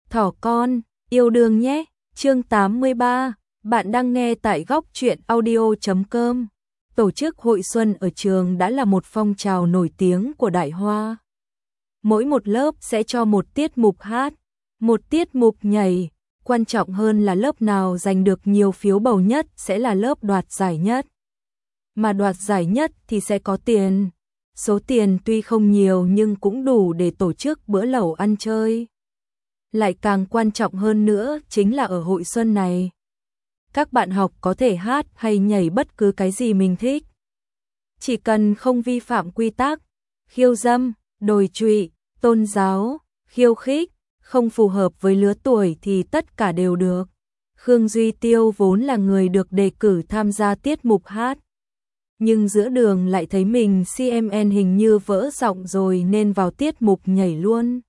Thỏ con, yêu đương nhé. Chương 83, bạn đang nghe tại góc truyện audio.com. Tổ chức hội xuân ở trường đã là một phong trào nổi tiếng của Đại Hoa. Mỗi một lớp sẽ cho một tiết mục hát, một tiết mục nhảy, quan trọng hơn là lớp nào giành được nhiều phiếu bầu nhất sẽ là lớp đoạt giải nhất. Mà đoạt giải nhất thì sẽ có tiền. Số tiền tuy không nhiều nhưng cũng đủ để tổ chức bữa lẩu ăn chơi. Lại càng quan trọng hơn nữa chính là ở hội xuân này, các bạn học có thể hát hay nhảy bất cứ cái gì mình thích. Chỉ cần không vi phạm quy tắc, khiêu dâm, đồi trụy, tôn giáo, khiêu khích, không phù hợp với lứa tuổi thì tất cả đều được. Khương Duy Tiêu vốn là người được đề cử tham gia tiết mục hát. Nhưng giữa đường lại thấy mình CMN hình như vỡ giọng rồi nên vào tiết mục nhảy luôn.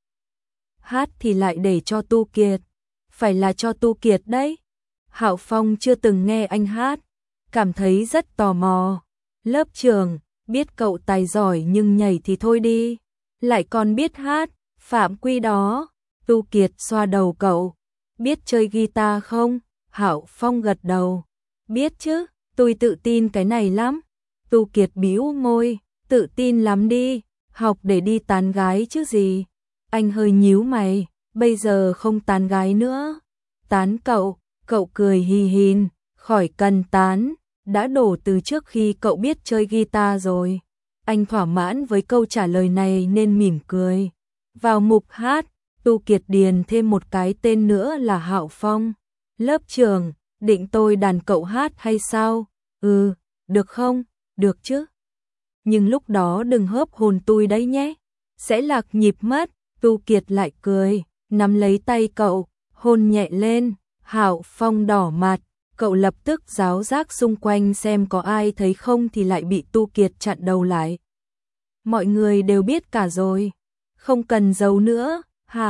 Hát thì lại để cho Tu Kiệt, phải là cho Tu Kiệt đấy. Hạo Phong chưa từng nghe anh hát, cảm thấy rất tò mò. Lớp trường, biết cậu tài giỏi nhưng nhảy thì thôi đi, lại còn biết hát, phạm quy đó. Tu Kiệt xoa đầu cậu, biết chơi guitar không? Hạo Phong gật đầu, biết chứ, tôi tự tin cái này lắm. Tu Kiệt bĩu môi, tự tin lắm đi, học để đi tán gái chứ gì. Anh hơi nhíu mày, bây giờ không tán gái nữa. Tán cậu, cậu cười hì hìn, khỏi cần tán, đã đổ từ trước khi cậu biết chơi guitar rồi. Anh thỏa mãn với câu trả lời này nên mỉm cười. Vào mục hát, Tu Kiệt điền thêm một cái tên nữa là Hạo Phong. Lớp trường, định tôi đàn cậu hát hay sao? Ừ, được không? Được chứ. Nhưng lúc đó đừng hớp hồn tôi đấy nhé, sẽ lạc nhịp mất. Tu Kiệt lại cười, nắm lấy tay cậu, hôn nhẹ lên. Hạo Phong đỏ mặt, cậu lập tức giáo giác xung quanh xem có ai thấy không thì lại bị Tu Kiệt chặn đầu lại. Mọi người đều biết cả rồi, không cần giấu nữa.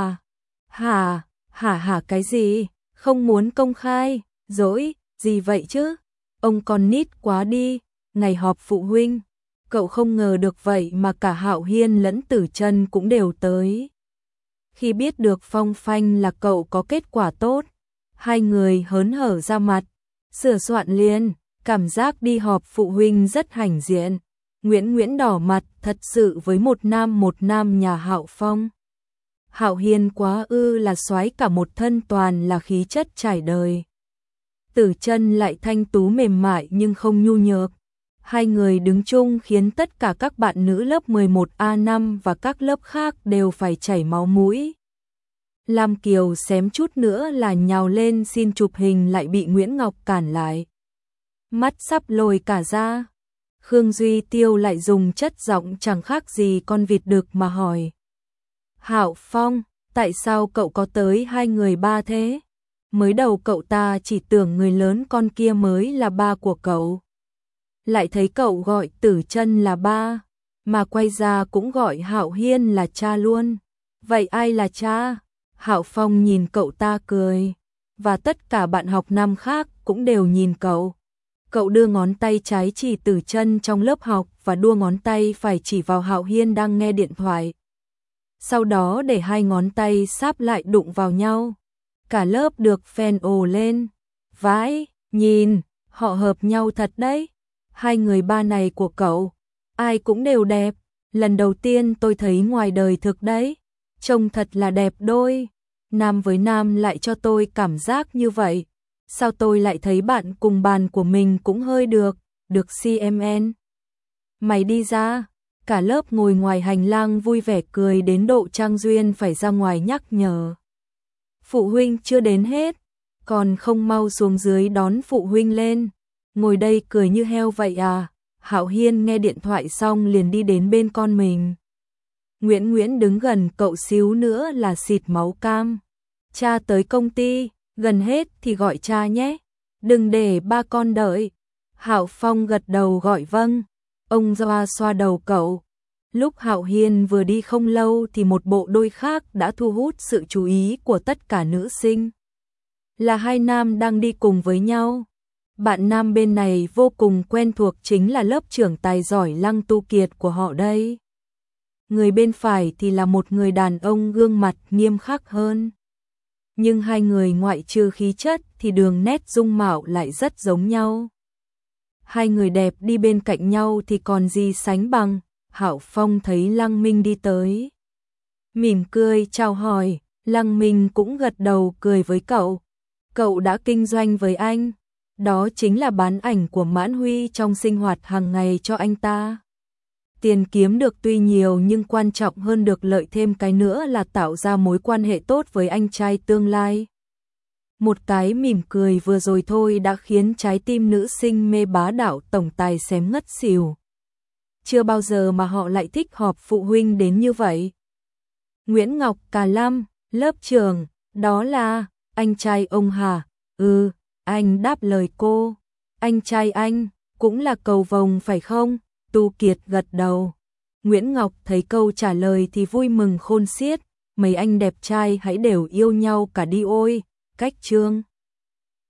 Hả cái gì? Không muốn công khai, dỗi, gì vậy chứ? Ông con nít quá đi, ngày họp phụ huynh. Cậu không ngờ được vậy mà cả Hạo Hiên lẫn Tử Chân cũng đều tới. Khi biết được Phong Phanh là cậu có kết quả tốt, hai người hớn hở ra mặt, sửa soạn liền, cảm giác đi họp phụ huynh rất hãnh diện. Nguyễn đỏ mặt thật sự với một nam nhà Hạo Phong. Hạo Hiên quá là soái cả một thân toàn là khí chất trải đời. Tử Chân lại thanh tú mềm mại nhưng không nhu nhược. Hai người đứng chung khiến tất cả các bạn nữ lớp 11A5 và các lớp khác đều phải chảy máu mũi. Lam Kiều xém chút nữa là nhào lên xin chụp hình lại bị Nguyễn Ngọc cản lại. Mắt sắp lồi cả ra. Khương Duy Tiêu lại dùng chất giọng chẳng khác gì con vịt đực mà hỏi. Hạo Phong, tại sao cậu có tới hai người ba thế? Mới đầu cậu ta chỉ tưởng người lớn con kia mới là ba của cậu. Lại thấy cậu gọi Tử Chân là ba, mà quay ra cũng gọi Hạo Hiên là cha luôn. Vậy ai là cha? Hạo Phong nhìn cậu ta cười, và tất cả bạn học năm khác cũng đều nhìn cậu. Cậu đưa ngón tay trái chỉ Tử Chân trong lớp học và đua ngón tay phải chỉ vào Hạo Hiên đang nghe điện thoại. Sau đó để hai ngón tay sáp lại đụng vào nhau. Cả lớp được phen ồ lên. Vãi, nhìn, họ hợp nhau thật đấy. Hai người ba này của cậu, ai cũng đều đẹp. Lần đầu tiên tôi thấy ngoài đời thực đấy. Trông thật là đẹp đôi. Nam với nam lại cho tôi cảm giác như vậy. Sao tôi lại thấy bạn cùng bàn của mình cũng hơi được CMN. Mày đi ra. Cả lớp ngồi ngoài hành lang vui vẻ cười đến độ Trang Duyên phải ra ngoài nhắc nhở. Phụ huynh chưa đến hết, còn không mau xuống dưới đón phụ huynh lên. Ngồi đây cười như heo vậy à? Hạo Hiên nghe điện thoại xong liền đi đến bên con mình. Nguyễn đứng gần cậu xíu nữa là xịt máu cam. Cha tới công ty, gần hết thì gọi cha nhé. Đừng để ba con đợi. Hạo Phong gật đầu gọi vâng. Ông xoa đầu cậu. Lúc Hạo Hiên vừa đi không lâu thì một bộ đôi khác đã thu hút sự chú ý của tất cả nữ sinh. Là hai nam đang đi cùng với nhau. Bạn nam bên này vô cùng quen thuộc chính là lớp trưởng tài giỏi Lăng Tu Kiệt của họ đây. Người bên phải thì là một người đàn ông gương mặt nghiêm khắc hơn. nhưng hai người ngoại trừ khí chất thì đường nét dung mạo lại rất giống nhau. Hai người đẹp đi bên cạnh nhau thì còn gì sánh bằng. Hạo Phong thấy Lăng Minh đi tới, mỉm cười chào hỏi, Lăng Minh cũng gật đầu cười với cậu. Cậu đã kinh doanh với anh, đó chính là bán ảnh của Mãn Huy trong sinh hoạt hàng ngày cho anh ta. Tiền kiếm được tuy nhiều nhưng quan trọng hơn được lợi thêm cái nữa là tạo ra mối quan hệ tốt với anh trai tương lai. Một cái mỉm cười vừa rồi thôi đã khiến trái tim nữ sinh mê bá đạo tổng tài xém ngất xỉu. Chưa bao giờ mà họ lại thích họp phụ huynh đến như vậy. Nguyễn Ngọc Cà Lâm, lớp trưởng, đó là anh trai ông hả? Ừ, anh đáp lời cô. Anh trai anh cũng là cầu vồng phải không? Tu Kiệt gật đầu. Nguyễn Ngọc thấy câu trả lời thì vui mừng khôn xiết. Mấy anh đẹp trai hãy đều yêu nhau cả đi ôi. Cách Trương